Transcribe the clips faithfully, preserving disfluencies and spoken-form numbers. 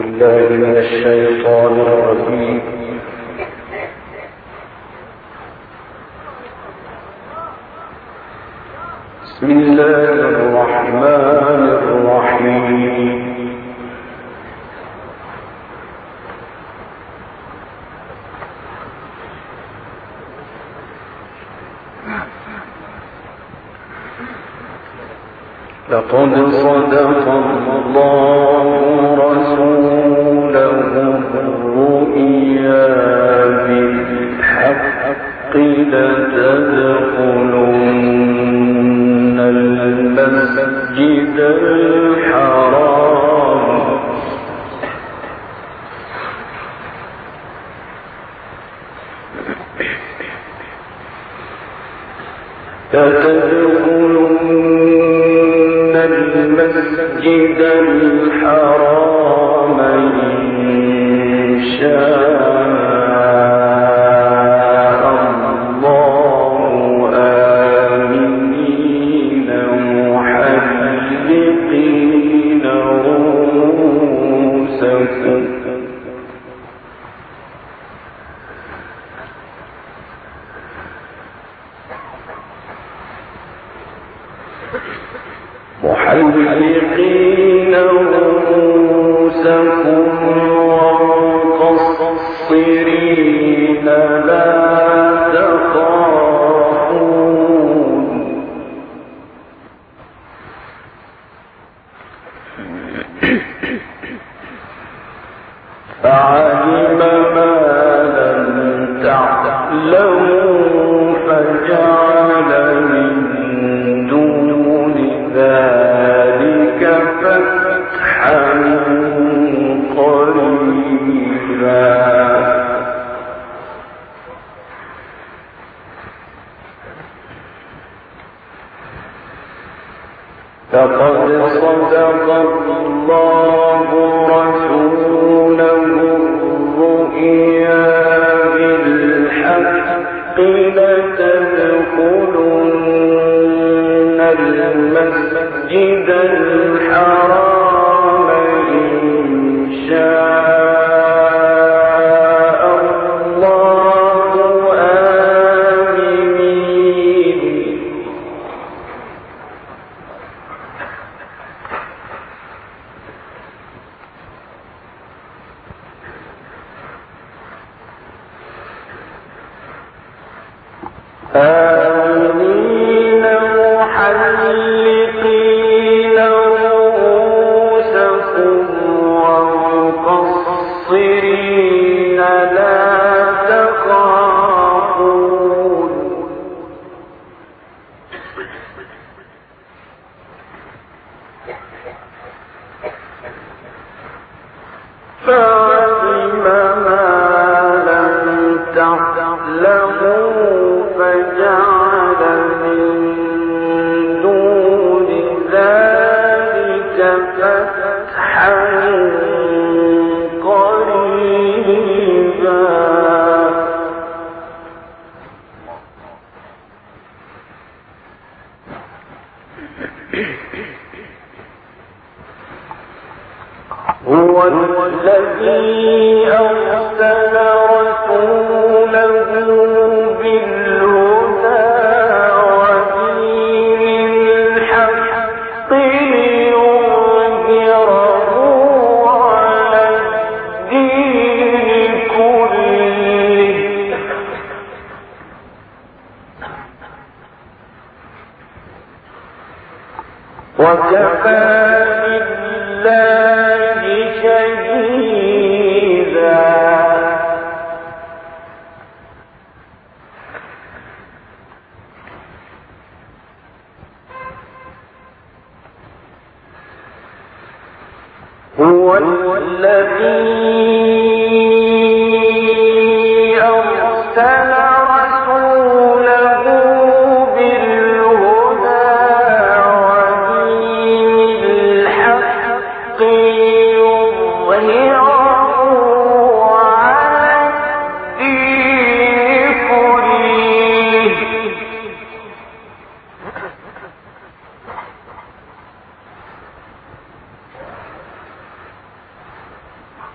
بالله من الشيطان الرجيم. بسم الله الرحمن الرحيم. لقد صدق الله رسوله الرؤيا بالحق لتدخلن المسجد الحرام لتدخلن المسجد الحرام إن شاء الله آمنين محلقين رؤوسكم محلقين رؤوسكم ومقصرين لا تخافون فعلم ما لم تعلموا فجعل من دون ذلك فتحا قريبا. لقد صدق الله رسوله الرؤيا بالحق لتدخلن المسجد الحرام إن شاء الله آمنين آمنين محلقين رؤوسكم ومقصرين لا تخافون فعلم ما لم تعلموا فجعل من دون ذلك فتحا قريبا. هو الذي أرسل رسوله بالهدى ودين الحق ليظهره على الدين كله وكفى بالله شهيدا. هو الذي أرسل رسوله بالهدى ودين الحق ليظهره على الدين كله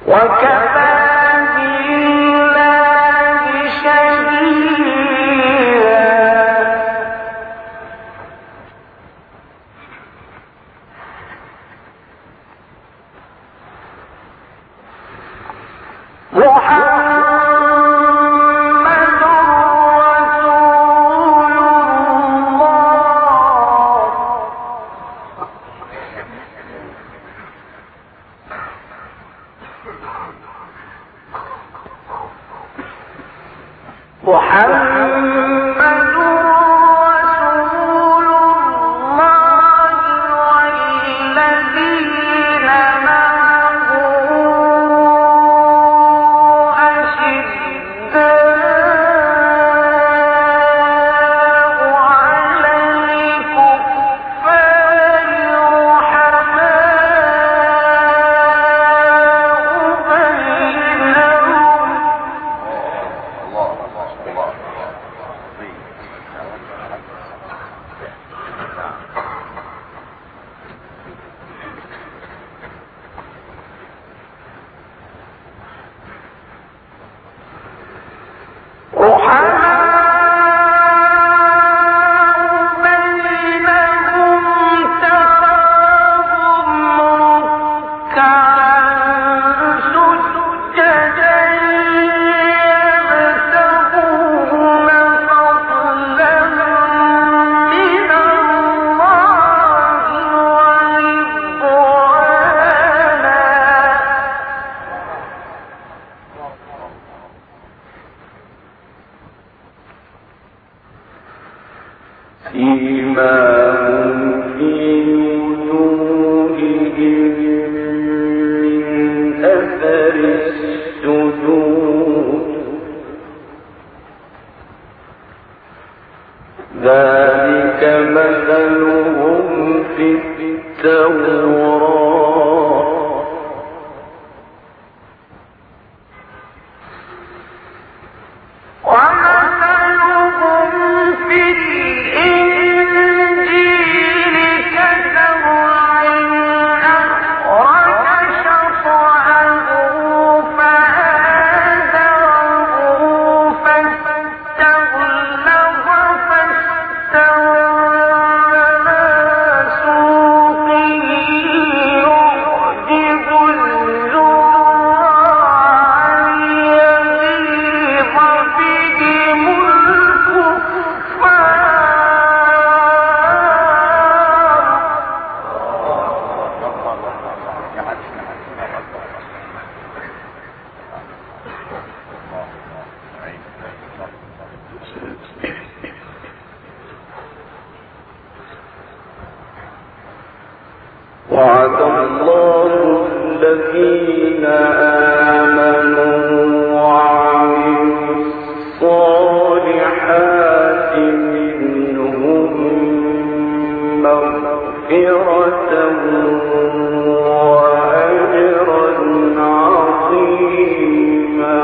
وعد الله الذين آمنوا وعملوا الصالحات منهم مغفرة وأجرا عظيما.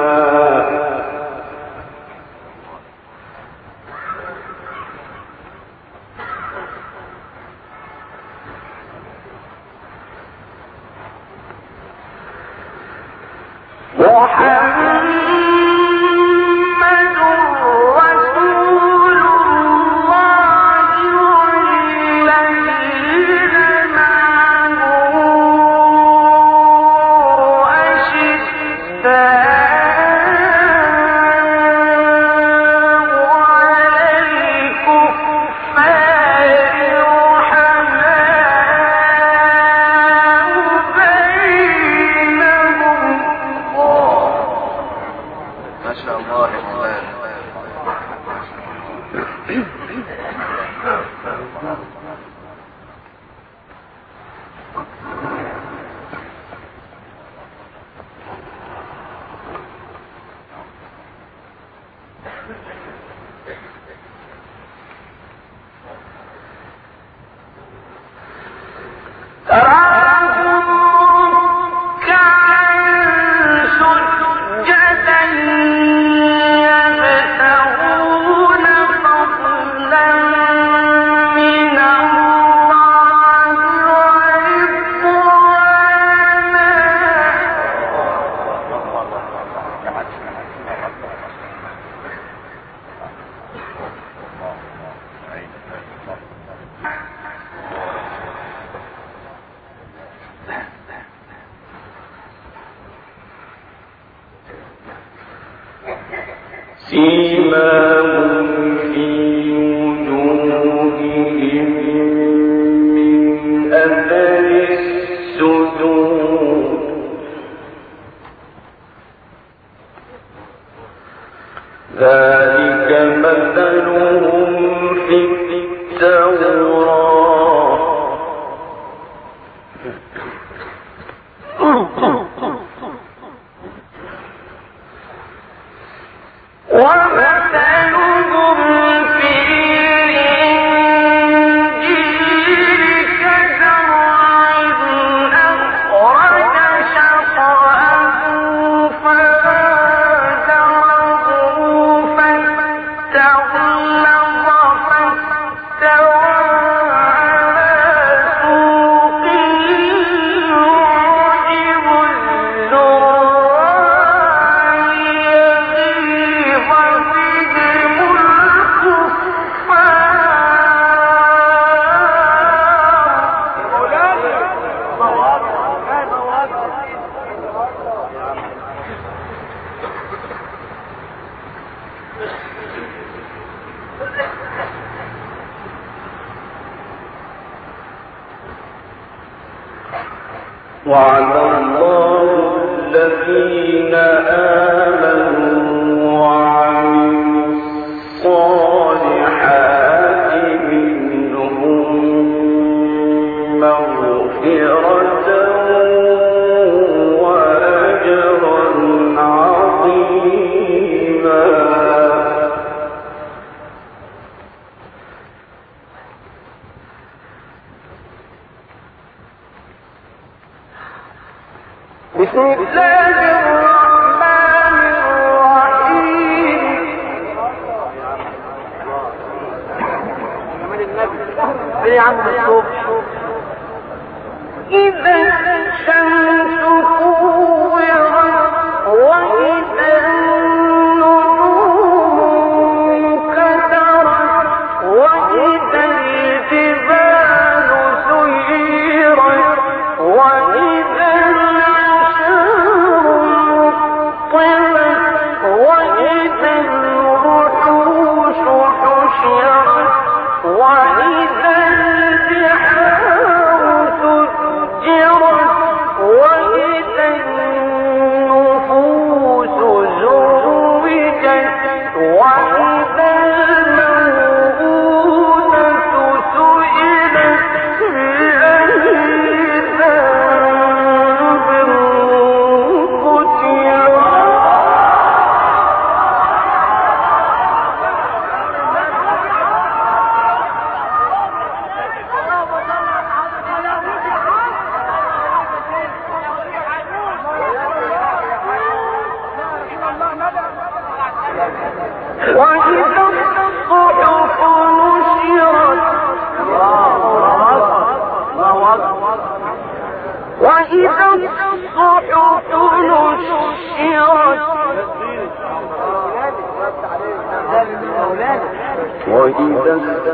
سيماهم في وجوههم من أثر السجود ذلك مثلهم في التوراة ومثلهم في الإنجيل كزرع أخرج شطأه فآزره فاستغلظ فاستوى على سوقه يعجب الزراع ليغيظ بهم وعد الله الذين آمنوا وعملوا الصالحات منهم مغفرة وأجرا عظيما. بسم الله الرحمن الرحيم. إذا الشمس كورت وإذا النجوم انكدرت وإذا الجبال سيرت وإذا وإذا الوحوش حشرت وإذا البحار سجرت وإذا النفوس زوجت وإذا الموءودة سئلت بأي ذنب قتلت وإذا الصحف نشرت وإذا الصحف نشرت وإذا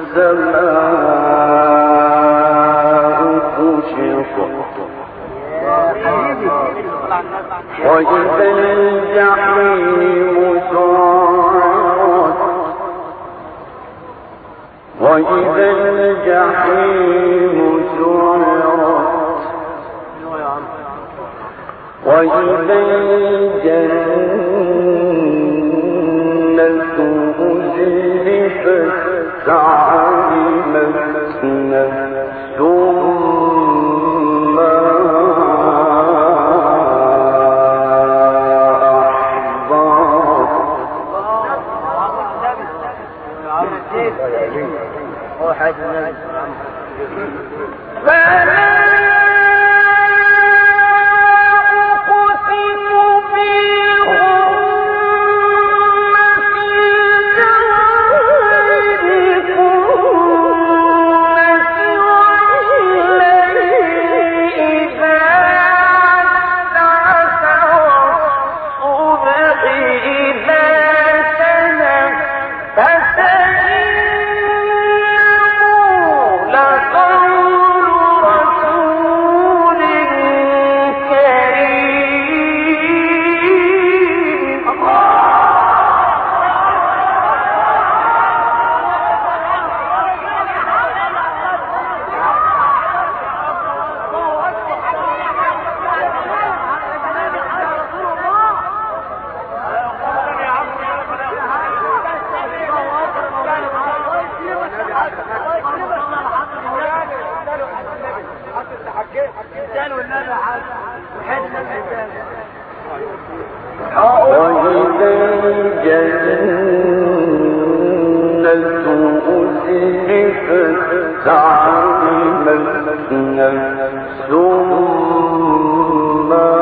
السماء كشطت وإذا الجحيم سعرت وإذا الجحيم سعرت وإذا الجنة أزلفت علمت نفس ما فلا أقسم بالخنس الجوار الكنس أزلفت علمت نفس ما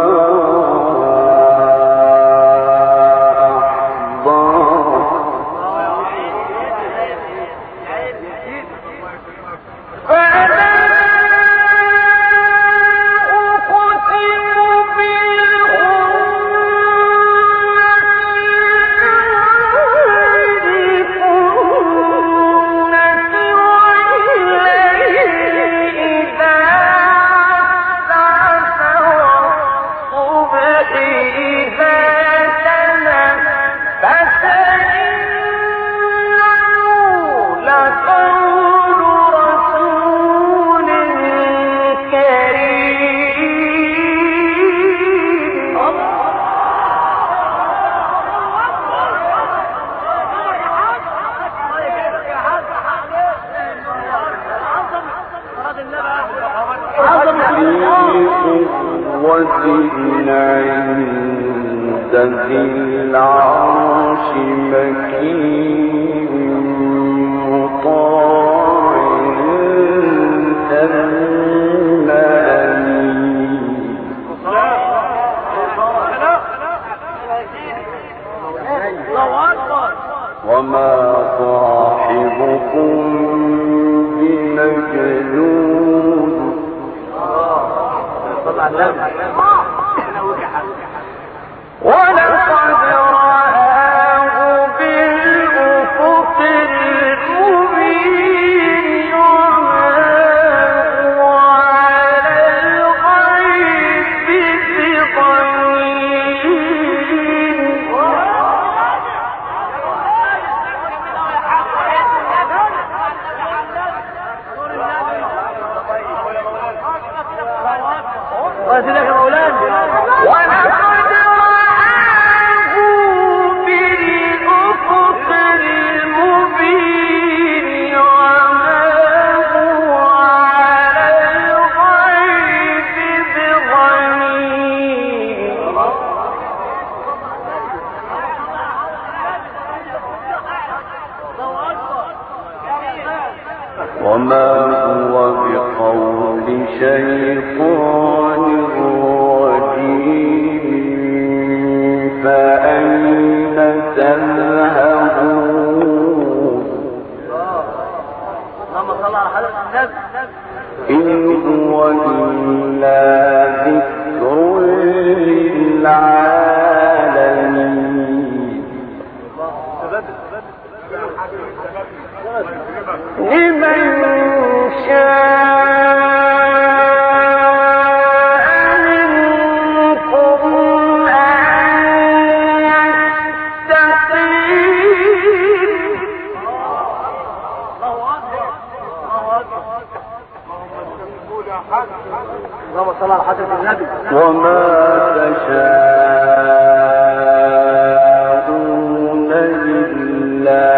عند ذي العرش مكين مطاع ثم أمين وما صاحبكم بمجنون ولقد رآه بالأفق المبين وما هو على الغيب بضنين وأسلك مولانا ولقد رآه بالأفق المبين وما هو على الغيب بضنين وما هو بقول شيطان رجيم فأين تذهبون إن هو إلا ذكر للعالمين لمن شاء منكم أن يستقيم اللهم صل على حضرة النبي وما تشاءون إلا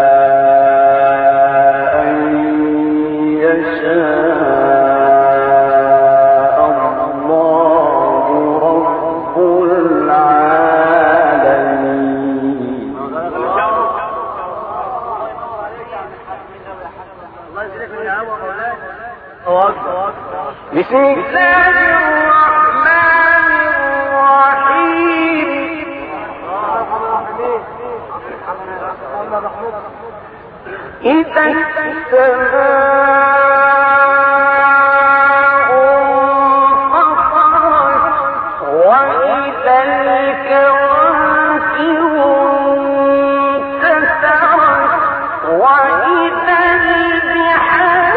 بسم الله الرحمن الرحيم إذا السماء انفطرت وإذا الكواكب انتثرت وإذا البحار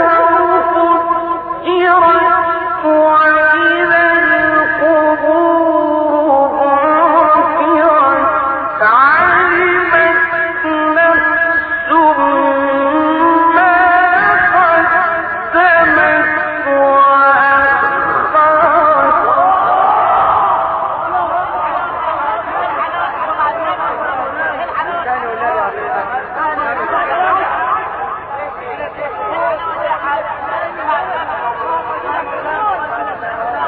وإذا القبور بعثرت علمت نفس ما قدمت وأخرت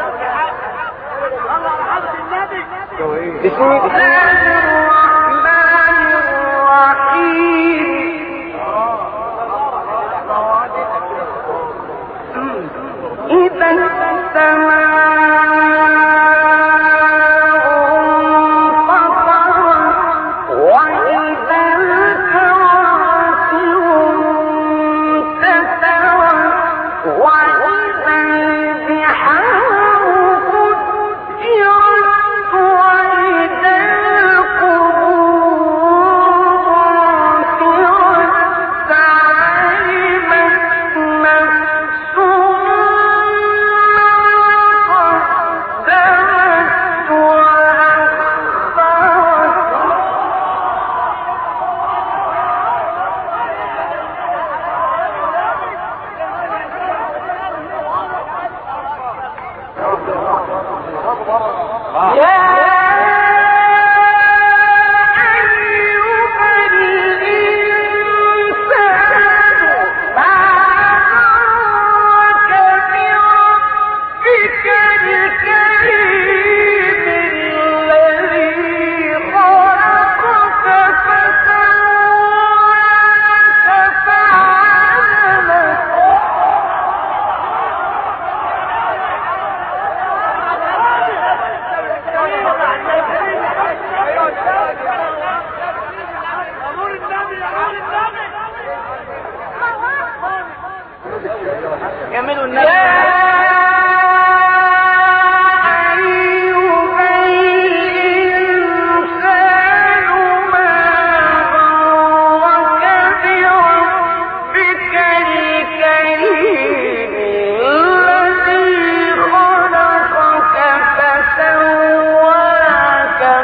بسم الله الرحمن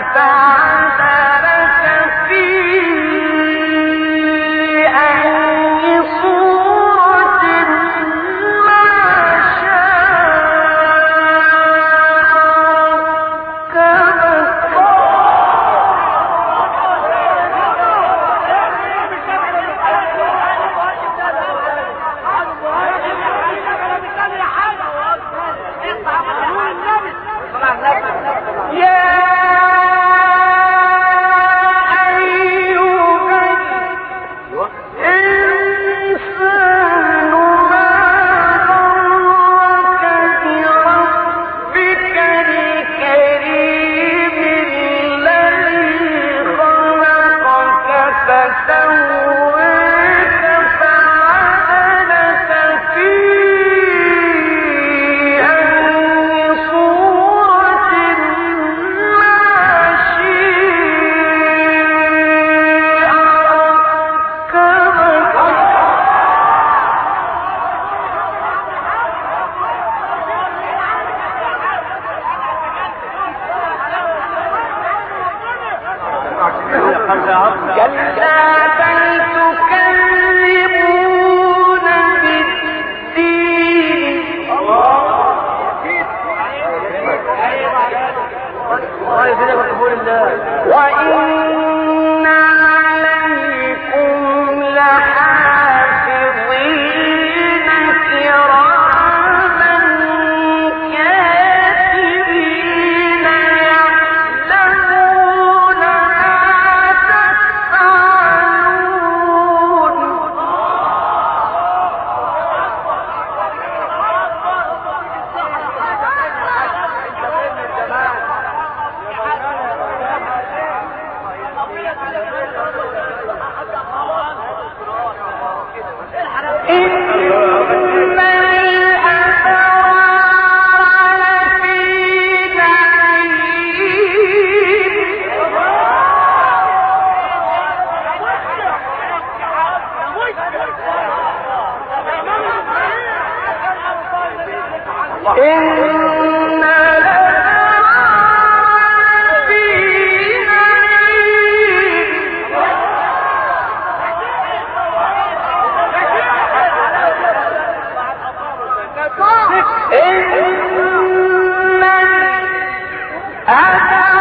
إن